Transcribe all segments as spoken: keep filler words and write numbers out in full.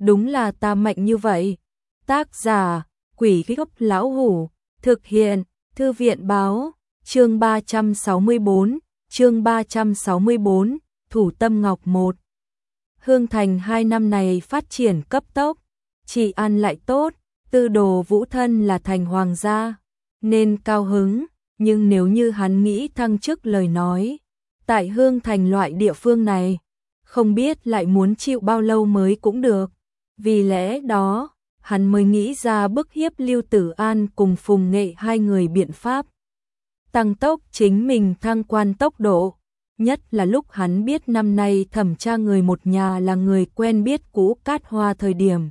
đúng là ta mạnh như vậy. Tác giả, Quỷ Gốc Lão Hủ, thực hiện, Thư viện Báo, chương ba trăm sáu mươi tư, chương ba trăm sáu mươi tư, Thủ Tâm Ngọc một. Hương Thành hai năm này phát triển cấp tốc, trị an lại tốt, Tư Đồ Vũ thân là thành hoàng gia, nên cao hứng, nhưng nếu như hắn nghĩ thăng chức lời nói, tại Hương Thành loại địa phương này, không biết lại muốn chịu bao lâu mới cũng được. Vì lẽ đó, hắn mới nghĩ ra bức hiếp Lưu Tử An cùng Phùng Nghệ hai người biện pháp. Tăng tốc chính mình thăng quan tốc độ, nhất là lúc hắn biết năm nay thẩm tra người một nhà là người quen biết cũ Cát Hoa thời điểm.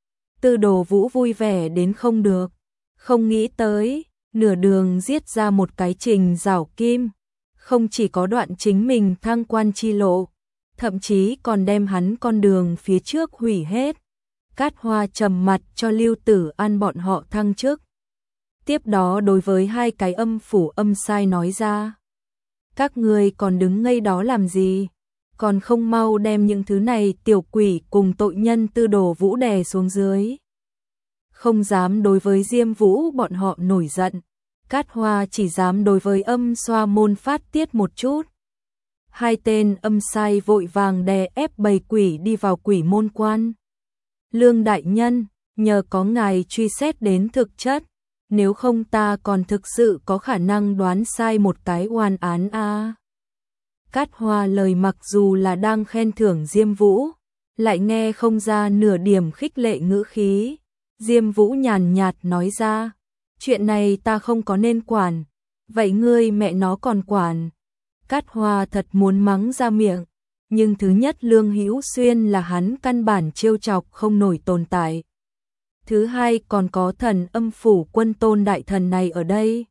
Tư Đồ Vũ vui vẻ đến không được, không nghĩ tới, nửa đường giết ra một cái Trình Giảo Kim, không chỉ có đoạn chính mình thăng quan chi lộ, thậm chí còn đem hắn con đường phía trước hủy hết. Cát Hoa trầm mặt cho Lưu Tử An bọn họ thăng chức. Tiếp đó đối với hai cái âm phủ âm sai nói ra. Các ngươi còn đứng ngây đó làm gì? Còn không mau đem những thứ này tiểu quỷ cùng tội nhân Tư Đồ Vũ đè xuống dưới. Không dám đối với Diêm Vũ bọn họ nổi giận. Cát Hoa chỉ dám đối với âm xoa môn phát tiết một chút. Hai tên âm sai vội vàng đè ép bầy quỷ đi vào quỷ môn quan. Lương đại nhân, nhờ có ngài truy xét đến thực chất, nếu không ta còn thực sự có khả năng đoán sai một cái oan án a. À. Cát Hoa lời mặc dù là đang khen thưởng Diêm Vũ, lại nghe không ra nửa điểm khích lệ ngữ khí. Diêm Vũ nhàn nhạt nói ra, chuyện này ta không có nên quản, vậy ngươi mẹ nó còn quản. Cát Hoa thật muốn mắng ra miệng, nhưng thứ nhất Lương Hữu Xuyên là hắn căn bản trêu chọc không nổi tồn tại. Thứ hai còn có thần âm phủ quân tôn đại thần này ở đây.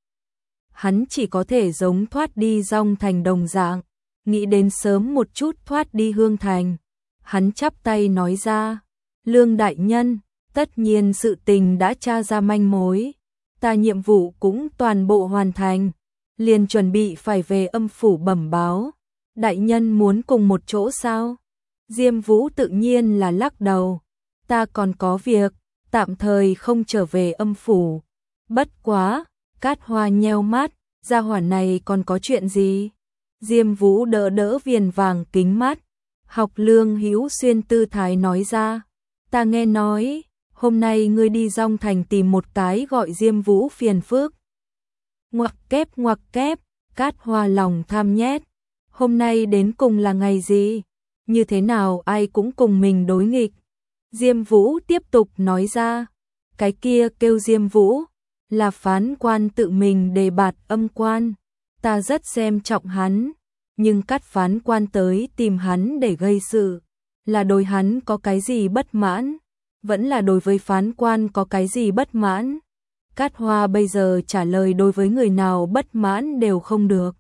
Hắn chỉ có thể giống thoát đi Dong Thành đồng dạng, nghĩ đến sớm một chút thoát đi Hương Thành. Hắn chắp tay nói ra, Lương đại nhân, tất nhiên sự tình đã tra ra manh mối, ta nhiệm vụ cũng toàn bộ hoàn thành, liền chuẩn bị phải về âm phủ bẩm báo. Đại nhân muốn cùng một chỗ sao? Diêm Vũ tự nhiên là lắc đầu, ta còn có việc, tạm thời không trở về âm phủ. Bất quá, Cát Hoa nheo mắt, gia hỏa này còn có chuyện gì? Diêm Vũ đỡ đỡ viền vàng kính mắt, học Lương Hữu Xuyên tư thái nói ra, ta nghe nói, hôm nay ngươi đi Dong Thành tìm một cái gọi Diêm Vũ phiền phức. Ngoặc kép ngoặc kép, Cát Hoa lòng tham nhét, hôm nay đến cùng là ngày gì? Như thế nào ai cũng cùng mình đối nghịch? Diêm Vũ tiếp tục nói ra, cái kia kêu Diêm Vũ, là phán quan tự mình đề bạt âm quan, ta rất xem trọng hắn, nhưng Cát phán quan tới tìm hắn để gây sự, là đối hắn có cái gì bất mãn, vẫn là đối với phán quan có cái gì bất mãn. Cát Hoa bây giờ trả lời đối với người nào bất mãn đều không được,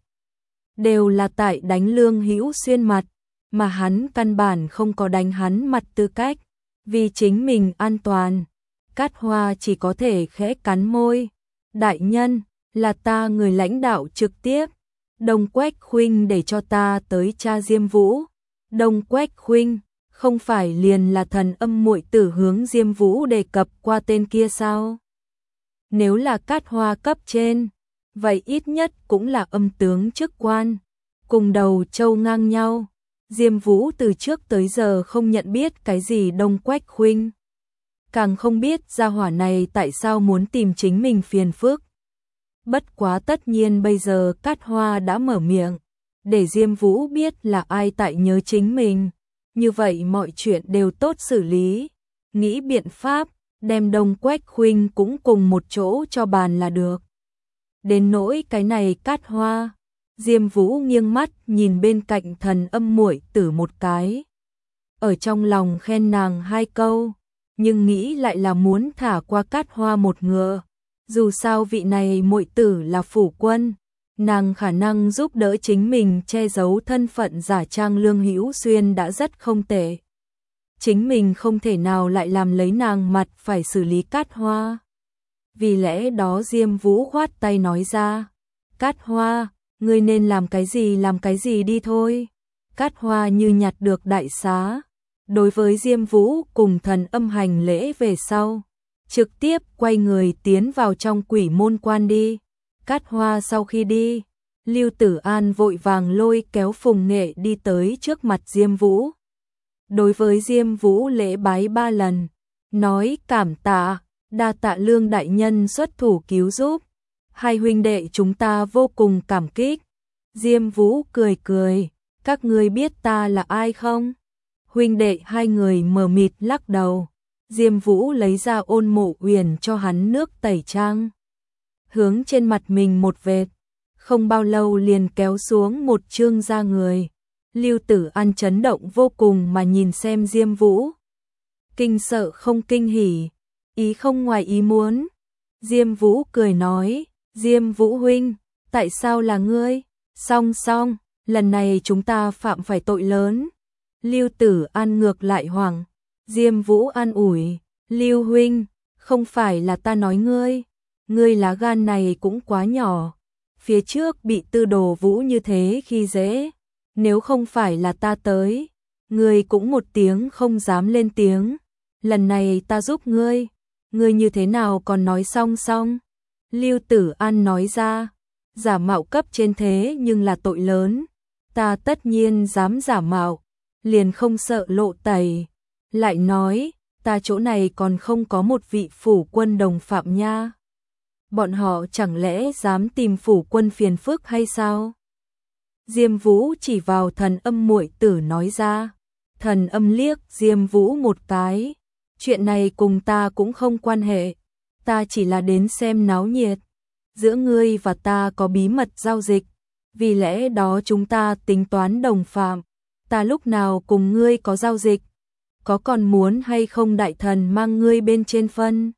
đều là tại đánh Lương Hữu Xuyên mặt, mà hắn căn bản không có đánh hắn mặt tư cách. Vì chính mình an toàn, Cát Hoa chỉ có thể khẽ cắn môi. Đại nhân, là ta người lãnh đạo trực tiếp. Đông Quách Khuynh để cho ta tới tra Diêm Vũ. Đông Quách Khuynh, không phải liền là thần âm muội tử hướng Diêm Vũ đề cập qua tên kia sao? Nếu là Cát Hoa cấp trên, vậy ít nhất cũng là âm tướng chức quan, cùng đầu châu ngang nhau. Diêm Vũ từ trước tới giờ không nhận biết cái gì Đông Quách Khuynh, càng không biết gia hỏa này tại sao muốn tìm chính mình phiền phức. Bất quá tất nhiên bây giờ Cát Hoa đã mở miệng, để Diêm Vũ biết là ai tại nhớ chính mình, như vậy mọi chuyện đều tốt xử lý, nghĩ biện pháp, đem Đông Quách Khuynh cũng cùng một chỗ cho bàn là được. Đến nỗi cái này Cát Hoa, Diêm Vũ nghiêng mắt nhìn bên cạnh thần âm muội tử một cái. Ở trong lòng khen nàng hai câu, nhưng nghĩ lại là muốn thả qua Cát Hoa một ngựa. Dù sao vị này muội tử là phủ quân, nàng khả năng giúp đỡ chính mình che giấu thân phận giả trang Lương Hữu Xuyên đã rất không tệ. Chính mình không thể nào lại làm lấy nàng mặt phải xử lý Cát Hoa. Vì lẽ đó Diêm Vũ khoát tay nói ra, Cát Hoa, ngươi nên làm cái gì làm cái gì đi thôi. Cát Hoa như nhặt được đại xá, đối với Diêm Vũ cùng Thần Âm hành lễ về sau, trực tiếp quay người tiến vào trong quỷ môn quan đi. Cát Hoa sau khi đi, Lưu Tử An vội vàng lôi kéo Phùng Nghệ đi tới trước mặt Diêm Vũ. Đối với Diêm Vũ lễ bái ba lần, nói cảm tạ, đa tạ Lương đại nhân xuất thủ cứu giúp. Hai huynh đệ chúng ta vô cùng cảm kích. Diêm Vũ cười cười, các ngươi biết ta là ai không? Huynh đệ hai người mờ mịt lắc đầu. Diêm Vũ lấy ra Ôn Mộ Uyển cho hắn nước tẩy trang. Hướng trên mặt mình một vệt, không bao lâu liền kéo xuống một chương da người. Lưu Tử An chấn động vô cùng mà nhìn xem Diêm Vũ. Kinh sợ không kinh hỉ, ý không ngoài ý muốn. Diêm Vũ cười nói, Diêm Vũ huynh, tại sao là ngươi? Song song, lần này chúng ta phạm phải tội lớn. Lưu Tử An ngược lại hoảng. Diêm Vũ an ủi, Lưu huynh, không phải là ta nói ngươi, ngươi lá gan này cũng quá nhỏ. Phía trước bị Tư Đồ Vũ như thế khi dễ, nếu không phải là ta tới, ngươi cũng một tiếng không dám lên tiếng. Lần này ta giúp ngươi, ngươi như thế nào còn nói song song? Lưu Tử An nói ra, giả mạo cấp trên thế nhưng là tội lớn, ta tất nhiên dám giả mạo, liền không sợ lộ tẩy. Lại nói, ta chỗ này còn không có một vị phủ quân đồng phạm nha. Bọn họ chẳng lẽ dám tìm phủ quân phiền phức hay sao? Diêm Vũ chỉ vào Thần Âm muội tử nói ra. Thần Âm liếc Diêm Vũ một cái. Chuyện này cùng ta cũng không quan hệ. Ta chỉ là đến xem náo nhiệt. Giữa ngươi và ta có bí mật giao dịch. Vì lẽ đó chúng ta tính toán đồng phạm. Ta lúc nào cùng ngươi có giao dịch? Có còn muốn hay không đại thần mang ngươi bên trên phân?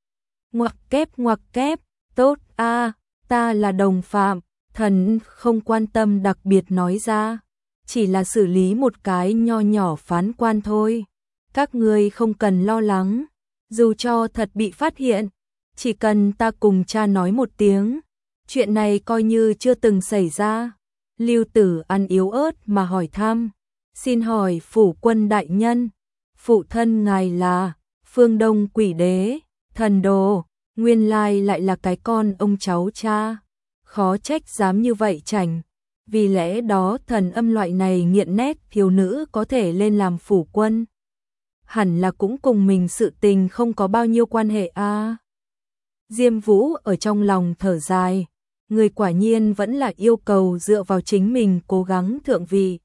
Ngoặc kép ngoặc kép, tốt a, à, ta là đồng phạm. Thần không quan tâm đặc biệt nói ra, chỉ là xử lý một cái nho nhỏ phán quan thôi. Các ngươi không cần lo lắng, dù cho thật bị phát hiện, chỉ cần ta cùng cha nói một tiếng, chuyện này coi như chưa từng xảy ra. Lưu Tử An yếu ớt mà hỏi thăm, xin hỏi phủ quân đại nhân, phụ thân ngài là Phương Đông Quỷ Đế, thần đồ, nguyên lai lại là cái con ông cháu cha. Khó trách dám như vậy chảnh, vì lẽ đó Thần Âm loại này nghiện nét thiếu nữ có thể lên làm phủ quân. Hẳn là cũng cùng mình sự tình không có bao nhiêu quan hệ a. À. Diêm Vũ ở trong lòng thở dài, người quả nhiên vẫn là yêu cầu dựa vào chính mình cố gắng thượng vị.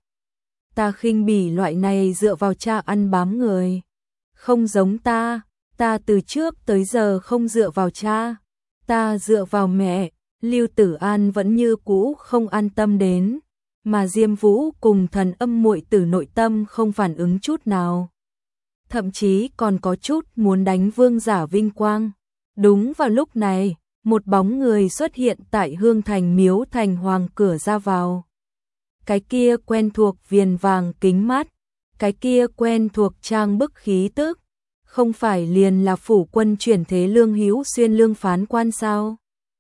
Ta khinh bỉ loại này dựa vào cha ăn bám người. Không giống ta, ta từ trước tới giờ không dựa vào cha, ta dựa vào mẹ. Lưu Tử An vẫn như cũ không an tâm đến, mà Diêm Vũ cùng Thần Âm muội tử nội tâm không phản ứng chút nào. Thậm chí còn có chút muốn đánh vương giả vinh quang. Đúng vào lúc này, một bóng người xuất hiện tại Hương Thành Miếu Thành Hoàng cửa ra vào. Cái kia quen thuộc viền vàng kính mắt, cái kia quen thuộc trang bức khí tức, không phải liền là phủ quân chuyển thế Lương Hữu Xuyên Lương phán quan sao?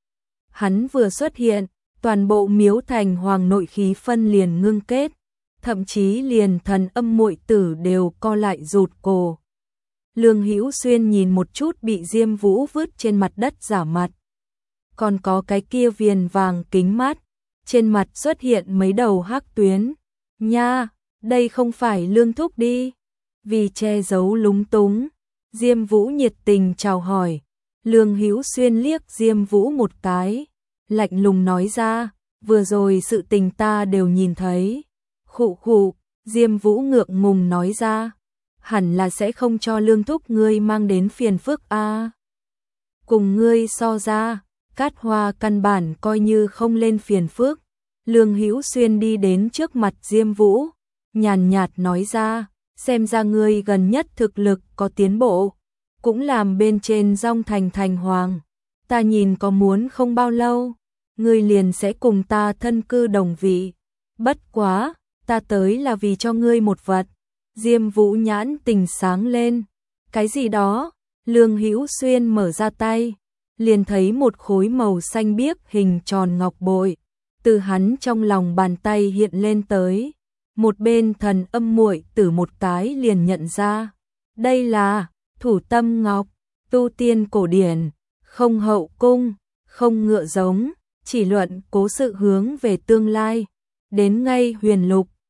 Hắn vừa xuất hiện, toàn bộ Miếu Thành Hoàng nội khí phân liền ngưng kết, thậm chí liền Thần Âm muội tử đều co lại rụt cổ. Lương Hữu Xuyên nhìn một chút bị Diêm Vũ vứt trên mặt đất giả mặt. Còn có cái kia viền vàng kính mắt, trên mặt xuất hiện mấy đầu hắc tuyến. Nha, đây không phải Lương thúc đi. Vì che giấu lúng túng, Diêm Vũ nhiệt tình chào hỏi. Lương Hữu Xuyên liếc Diêm Vũ một cái, lạnh lùng nói ra, vừa rồi sự tình ta đều nhìn thấy. Khụ khụ, Diêm Vũ ngượng ngùng nói ra, hẳn là sẽ không cho Lương thúc ngươi mang đến phiền phức a. À. Cùng ngươi so ra, Cát Hoa căn bản coi như không lên phiền phức. Lương Hữu Xuyên đi đến trước mặt Diêm Vũ, nhàn nhạt nói ra, xem ra ngươi gần nhất thực lực có tiến bộ, cũng làm bên trên Dong Thành thành hoàng. Ta nhìn có muốn không bao lâu, ngươi liền sẽ cùng ta thân cư đồng vị. Bất quá, ta tới là vì cho ngươi một vật. Diêm Vũ nhãn tình sáng lên. Cái gì đó? Lương Hữu Xuyên mở ra tay, liền thấy một khối màu xanh biếc hình tròn ngọc bội, từ hắn trong lòng bàn tay hiện lên tới. Một bên Thần Âm muội tử một cái liền nhận ra, đây là Thủ Tâm Ngọc, tu tiên cổ điển, không hậu cung, không ngựa giống, chỉ luận cố sự hướng về tương lai. Đến ngay Huyền Lục,